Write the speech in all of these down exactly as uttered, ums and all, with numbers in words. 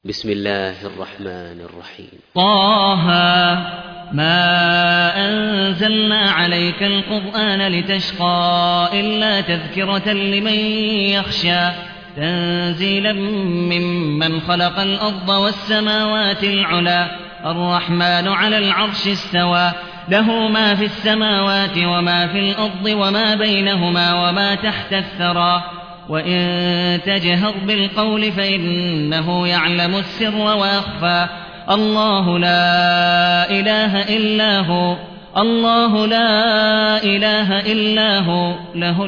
بسم الله الرحمن الرحيم. طه ما أنزلنا عليك القرآن لتشقى إلا تذكرة لمن يخشى تنزيلا ممن خلق الأرض والسماوات العلى الرحمن على العرش استوى له ما في السماوات وما في الأرض وما بينهما وما تحت الثرى وإن تجهر بالقول فإنه يعلم السر وأخفى الله لا إله إلا هو الله لا إله إلا هو له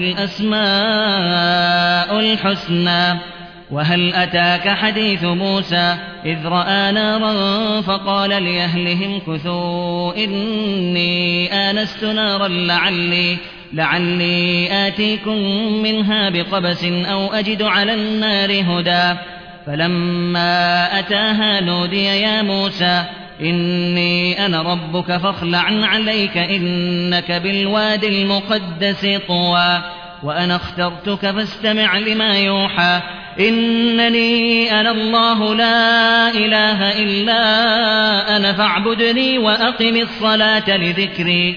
الأسماء الحسنى. وهل أتاك حديث موسى إذ رأى نارا فقال لأهلهم كثوا إني آنست نارا لعلي لعلي آتيكم منها بقبس أو أجد على النار هدى فلما أتاها نودي يا موسى إني أنا ربك فاخلع عليك إنك بالوادي المقدس طوى وأنا اخترتك فاستمع لما يوحى إنني أنا الله لا إله إلا أنا فاعبدني وأقم الصلاة لذكري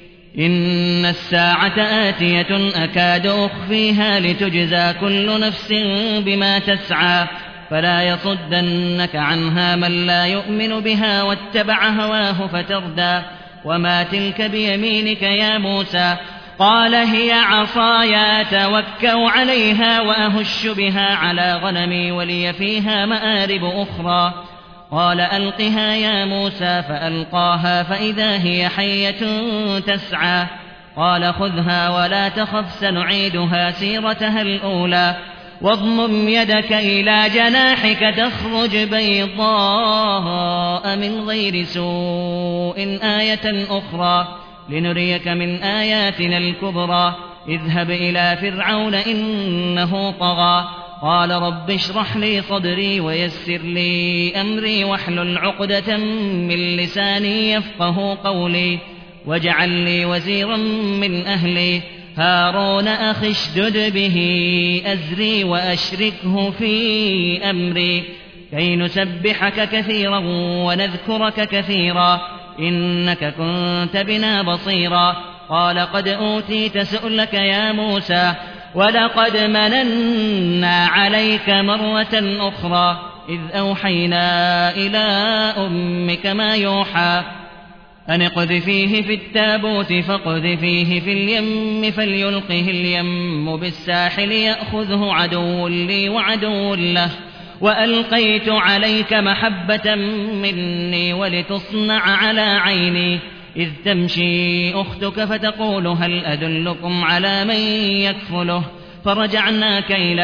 إن الساعة آتية أكاد أخفيها لتجزى كل نفس بما تسعى فلا يصدنك عنها من لا يؤمن بها واتبع هواه فتردى وما تلك بيمينك يا موسى قال هي عصاي أتوكأ عليها وأهش بها على غنمي ولي فيها مآرب أخرى قال ألقها يا موسى فألقاها فإذا هي حية تسعى قال خذها ولا تخف سنعيدها سيرتها الأولى واضمم يدك إلى جناحك تخرج بيضاء من غير سوء آية أخرى لنريك من آياتنا الكبرى اذهب إلى فرعون إنه طغى قال رب اشرح لي صدري ويسر لي أمري واحلل عقدة من لساني يفقه قولي واجعل لي وزيرا من أهلي هارون أخي اشدد به أزري وأشركه في أمري كي نسبحك كثيرا ونذكرك كثيرا إنك كنت بنا بصيرا قال قد أوتيت سؤلك يا موسى ولقد مننا عليك مرة أخرى إذ أوحينا إلى أمك ما يوحى أن اقذفيه في التابوت فاقذفيه في اليم فليلقه اليم بالساحل يأخذه عدو لي وعدو له وألقيت عليك محبة مني ولتصنع على عيني إذ تمشي أختك فتقول هل أدلكم على من يكفله فرجعناك إلى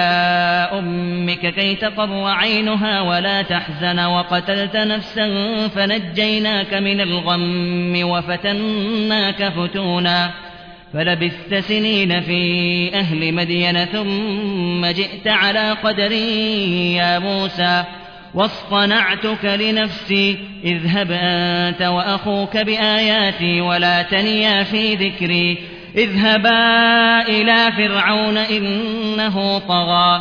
أمك كي تقر عينها ولا تحزن وقتلت نفسا فنجيناك من الغم وفتناك فتونا فلبثت سنين في أهل مدين ثم جئت على قدري يا موسى واصطنعتك لنفسي اذهب أنت وأخوك بآياتي ولا تنيا في ذكري اذهبا إلى فرعون إنه طغى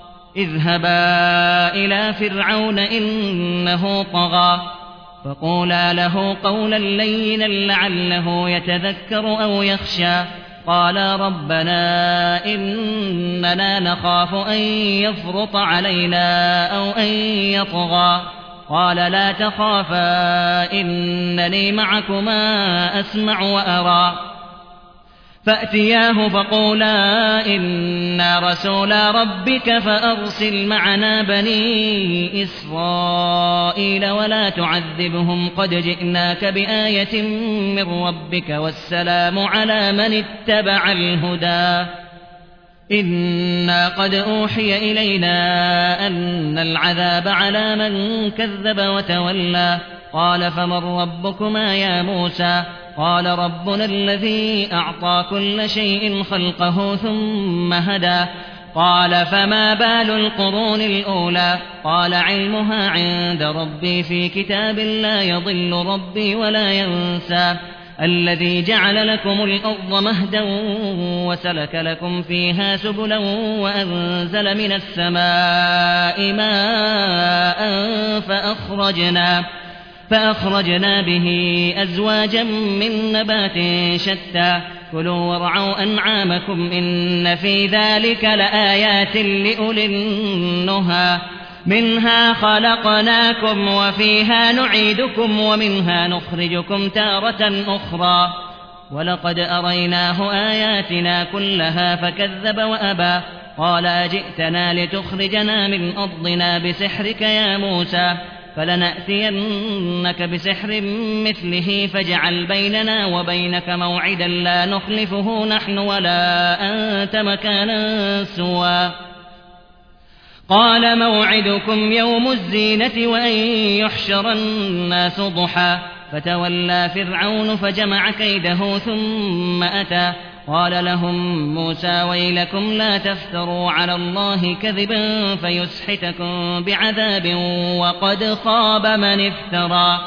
اذهبا إلى فرعون إنه طغى فقولا له قولا لينا لعله يتذكر أو يخشى قالا ربنا إننا نخاف أن يفرط علينا أو أن يطغى قال لا تخافا إنني معكما أسمع وأرى فأتياه فقولا إنا رسولا ربك فأرسل معنا بني إسرائيل ولا تعذبهم قد جئناك بآية من ربك والسلام على من اتبع الهدى إنا قد أوحي إلينا أن العذاب على من كذب وتولى قال فمن ربكما يا موسى قال ربنا الذي أعطى كل شيء خلقه ثم هدى قال فما بال القرون الأولى قال علمها عند ربي في كتاب لا يضل ربي ولا ينسى الذي جعل لكم الأرض مهدا وسلك لكم فيها سبلا وأنزل من السماء ماء فأخرجنا فأخرجنا به أزواجا من نبات شتى كلوا وارعوا أنعامكم إن في ذلك لآيات لأولي النهى منها خلقناكم وفيها نعيدكم ومنها نخرجكم تارة أخرى ولقد أريناه آياتنا كلها فكذب وأبى قال أجئتنا لتخرجنا من أرضنا بسحرك يا موسى فلنأتينك بسحر مثله فاجعل بيننا وبينك موعدا لا نخلفه نحن ولا أنت مكانا سوى قال موعدكم يوم الزينة وأن يحشر الناس ضحى فتولى فرعون فجمع كيده ثم أتى قال لهم موسى ويلكم لا تفتروا على الله كذبا فيسحتكم بعذاب وقد خاب من افترى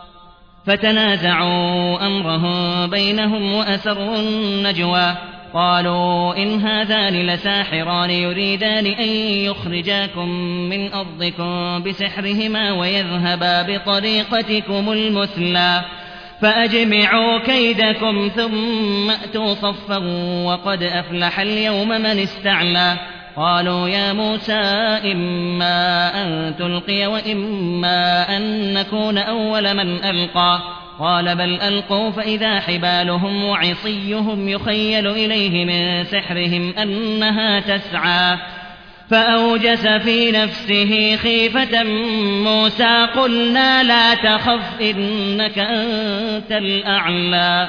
فتنازعوا أمرهم بينهم وأسروا النجوى قالوا إن هذان لساحران يريدان أن يخرجاكم من أرضكم بسحرهما ويذهبا بطريقتكم المثلى فأجمعوا كيدكم ثم أتوا صفا وقد أفلح اليوم من استعلى قالوا يا موسى إما أن تلقي وإما أن نكون أول من ألقى قال بل ألقوا فإذا حبالهم وعصيهم يخيل إليه من سحرهم أنها تسعى فأوجس في نفسه خيفة موسى قلنا لا تخف إنك أنت الأعلى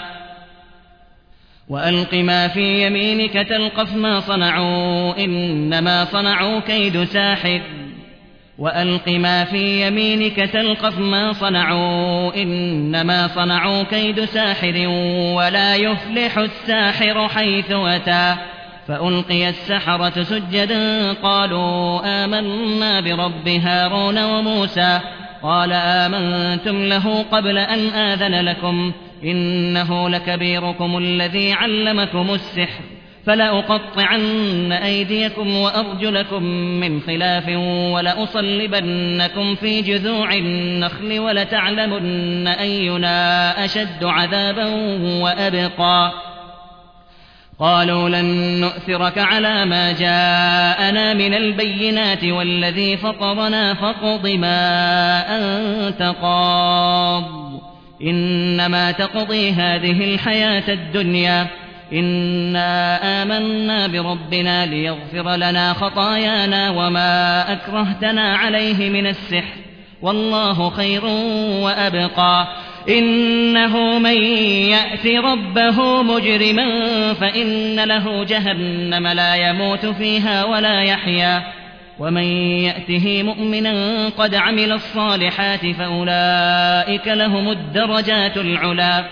وألق ما في يمينك تلقف ما صنعوا إنما صنعوا كيد ساحر وألق ما في يمينك تلقف ما صنعوا إنما صنعوا كيد ساحر ولا يفلح الساحر حيث أتى فألقي السحرة سجدا قالوا آمنا برب هارون وموسى قال آمنتم له قبل أن آذن لكم إنه لكبيركم الذي علمكم السحر فلأقطعن أيديكم وأرجلكم من خلاف ولأصلبنكم في جذوع النخل ولتعلمن أينا أشد عذابا وأبقى قالوا لن نؤثرك على ما جاءنا من البينات والذي فطرنا فاقض ما أنت قاض إنما تقضي هذه الحياة الدنيا إنا آمنا بربنا ليغفر لنا خطايانا وما أكرهتنا عليه من السحر والله خير وأبقى إنه من يأت ربه مجرما فإن له جهنم لا يموت فيها ولا يحيا ومن يأته مؤمنا قد عمل الصالحات فأولئك لهم الدرجات العلى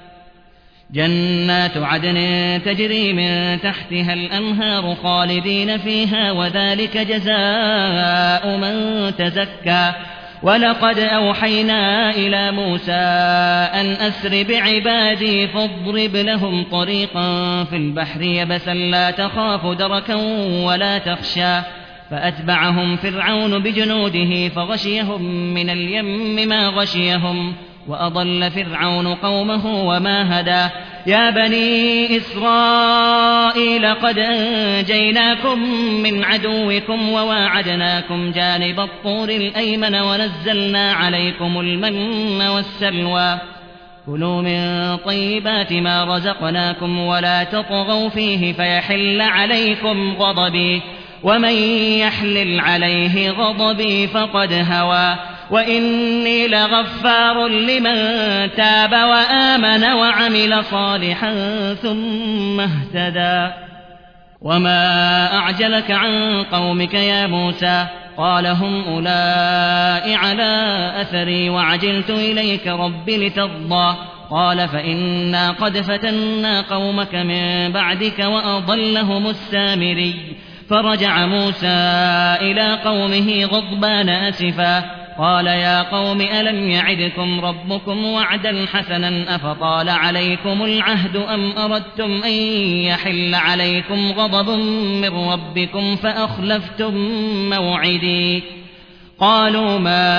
جنات عدن تجري من تحتها الأنهار خالدين فيها وذلك جزاء من تزكى ولقد أوحينا إلى موسى أن أسر بعبادي فاضرب لهم طريقا في البحر يبسا لا تخاف دركا ولا تخشى فأتبعهم فرعون بجنوده فغشيهم من اليم ما غشيهم وأضل فرعون قومه وما هدى يا بني إسرائيل قد أنجيناكم من عدوكم وواعدناكم جانب الطور الأيمن ونزلنا عليكم المن والسلوى كلوا من طيبات ما رزقناكم ولا تطغوا فيه فيحل عليكم غضبي ومن يحلل عليه غضبي فقد هوى وإني لغفار لمن تاب وآمن وعمل صالحا ثم اهتدى وما أعجلك عن قومك يا موسى قال هم أولئك على أثري وعجلت إليك رب لترضى قال فإنا قد فتنا قومك من بعدك وأضلهم السامري فرجع موسى إلى قومه غضبان أسفا قال يا قوم ألم يعدكم ربكم وعدا حسنا أفطال عليكم العهد أم أردتم أن يحل عليكم غضب من ربكم فأخلفتم موعدي قالوا ما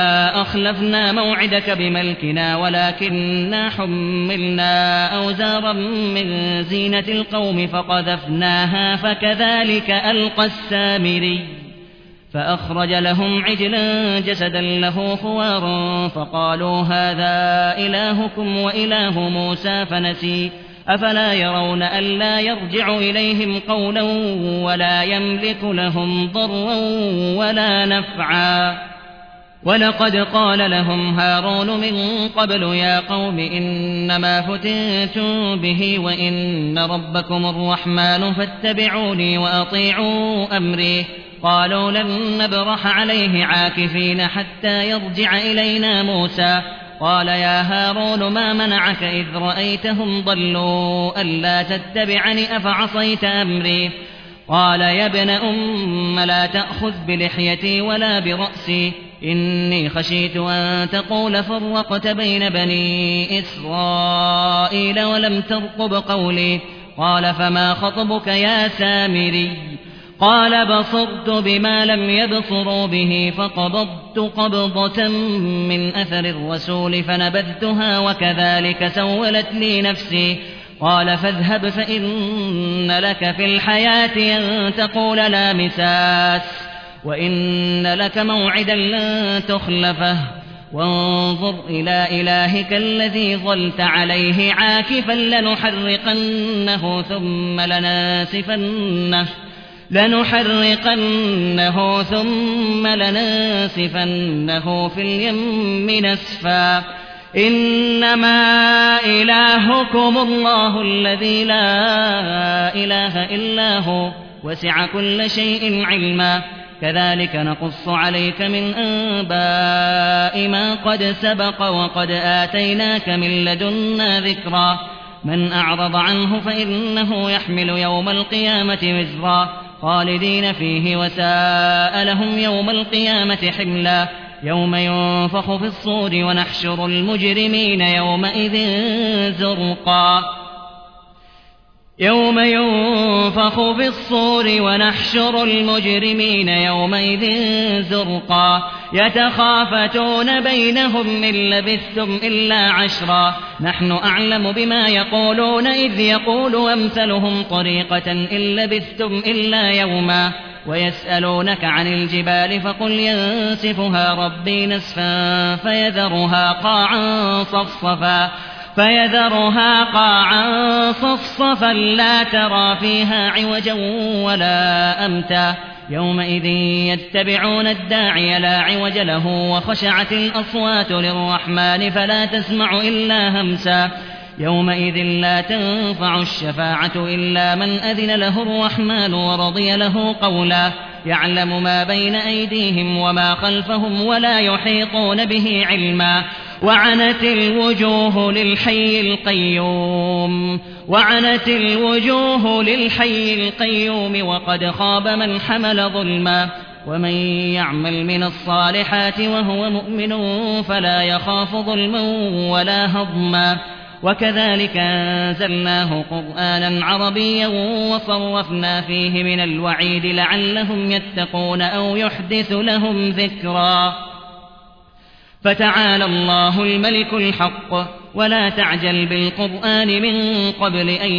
أخلفنا موعدك بملكنا ولكننا حملنا أوزارا من زينة القوم فقذفناها فكذلك ألقى السامري فأخرج لهم عجلا جسدا له خوار فقالوا هذا إلهكم وإله موسى فنسي أفلا يرون ألا يرجع إليهم قولا ولا يملك لهم ضرا ولا نفعا ولقد قال لهم هارون من قبل يا قوم إنما فتنتم به وإن ربكم الرحمن فاتبعوني وأطيعوا أمري قالوا لن نبرح عليه عاكفين حتى يرجع إلينا موسى قال يا هارون ما منعك إذ رأيتهم ضلوا ألا تتبعني أفعصيت أمري قال يا ابن أم لا تأخذ بلحيتي ولا برأسي إني خشيت أن تقول فرقت بين بني إسرائيل ولم ترقب قولي قال فما خطبك يا سامري قال بصرت بما لم يبصروا به فقبضت قبضة من أثر الرسول فنبذتها وكذلك سولت لي نفسي قال فاذهب فإن لك في الحياة أن تقول لا مساس وإن لك موعدا لن تخلفه وانظر إلى إلهك الذي ظلت عليه عاكفا لنحرقنه ثم لناسفنه لنحرقنه ثم لننسفنه في اليم نسفا إنما إلهكم الله الذي لا إله إلا هو وسع كل شيء علما كذلك نقص عليك من أنباء ما قد سبق وقد آتيناك من لدنا ذكرا من أعرض عنه فإنه يحمل يوم القيامة وزرا خالدين فيه وساء لهم يوم القيامة حملا يوم ينفخ في الصور ونحشر المجرمين يومئذ زرقا يوم ينفخ في الصور ونحشر المجرمين يومئذ زرقا يتخافتون بينهم إن لبثتم إلا عشرا نحن أعلم بما يقولون إذ يقول أمثلهم طريقة إن لبثتم إلا يوما ويسألونك عن الجبال فقل ينسفها ربي نسفا فيذرها قاعا صفصفا فيذرها قاعا صفصفا لا ترى فيها عوجا ولا أمتا يومئذ يتبعون الداعي لا عوج له وخشعت الأصوات للرحمن فلا تسمع إلا همسا يومئذ لا تنفع الشفاعة إلا من أذن له الرحمن ورضي له قولا يعلم ما بين أيديهم وما خلفهم ولا يحيطون به علما وعنت الوجوه للحي القيوم وعنت الوجوه للحي القيوم وقد خاب من حمل ظلما ومن يعمل من الصالحات وهو مؤمن فلا يخاف ظلما ولا هضما وكذلك أنزلناه قرآنا عربيا وصرفنا فيه من الوعيد لعلهم يتقون أو يحدث لهم ذكرا فتعالى الله الملك الحق ولا تعجل بالقرآن من قبل أن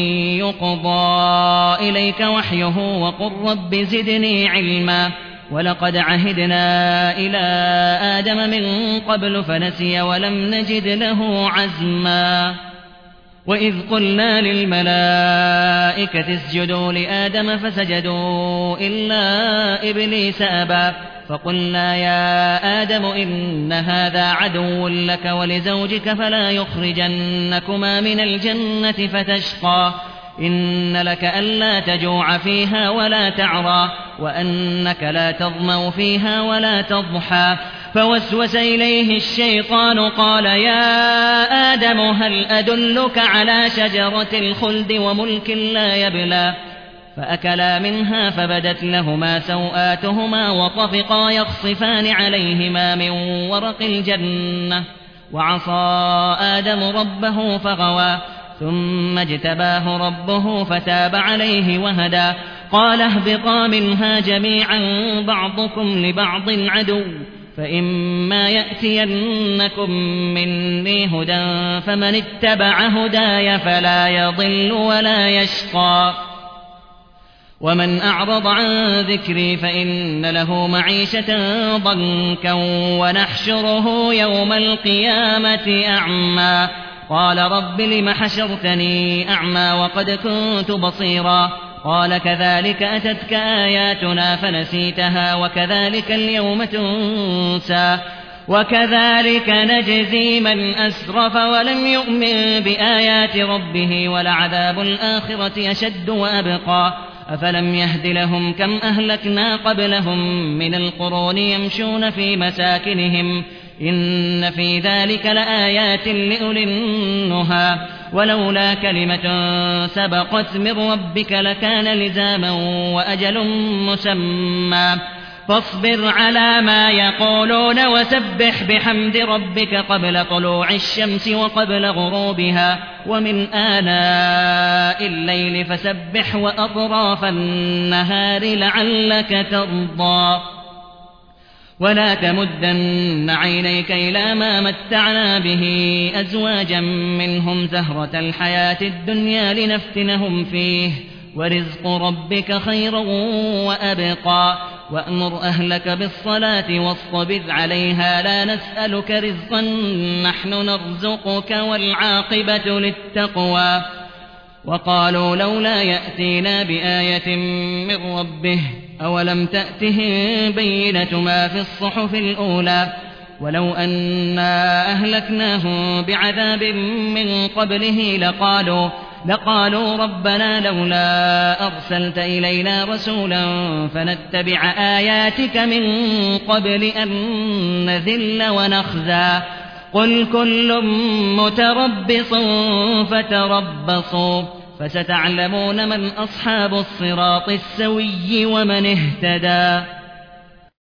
يقضى إليك وحيه وقل رب زدني علما ولقد عهدنا إلى آدم من قبل فنسي ولم نجد له عزما وإذ قلنا للملائكة اسجدوا لآدم فسجدوا إلا إبليس أبى فقلنا يا آدم إن هذا عدو لك ولزوجك فلا يخرجنكما من الجنة فتشقى إن لك ألا تجوع فيها ولا تعرى وأنك لا تظمأ فيها ولا تضحى فوسوس إليه الشيطان قال يا آدم هل أدلك على شجرة الخلد وملك لا يبلى فأكلا منها فبدت لهما سوآتهما وطفقا يخصفان عليهما من ورق الجنة وعصى آدم ربه فغوى ثم اجتباه ربه فتاب عليه وهدى قال اهبطا منها جميعا بعضكم لبعض عدو فإما يأتينكم مني هدى فمن اتبع هداي فلا يضل ولا يشقى ومن أعرض عن ذكري فإن له معيشة ضنكا ونحشره يوم القيامة أعمى قال رب لم حشرتني أعمى وقد كنت بصيرا قال كذلك أتتك آياتنا فنسيتها وكذلك اليوم تنسى وكذلك نجزي من أسرف ولم يؤمن بآيات ربه ولعذاب الآخرة أشد وأبقى أفلم يهد لهم كم أهلكنا قبلهم من القرون يمشون في مساكنهم إن في ذلك لآيات لأولي النهى ولولا كلمة سبقت من ربك لكان لزاما وأجل مسمى فاصبر على ما يقولون وسبح بحمد ربك قبل طلوع الشمس وقبل غروبها ومن آناء الليل فسبح وأطراف النهار لعلك ترضى ولا تمدن عينيك إلى ما متعنا به أزواجا منهم زهرة الحياة الدنيا لنفتنهم فيه ورزق ربك خير وأبقى وأمر أهلك بالصلاة واصطبر عليها لا نسألك رزقا نحن نرزقك والعاقبة للتقوى وقالوا لولا يأتينا بآية من ربه أولم تأتهم بينة ما في الصحف الأولى ولو أنا أهلكناهم بعذاب من قبله لقالوا لقالوا ربنا لولا أرسلت إلينا رسولا فنتبع آياتك من قبل أن نذل ونخزى قل كل متربص فتربصوا فستعلمون من أصحاب الصراط السوي ومن اهتدى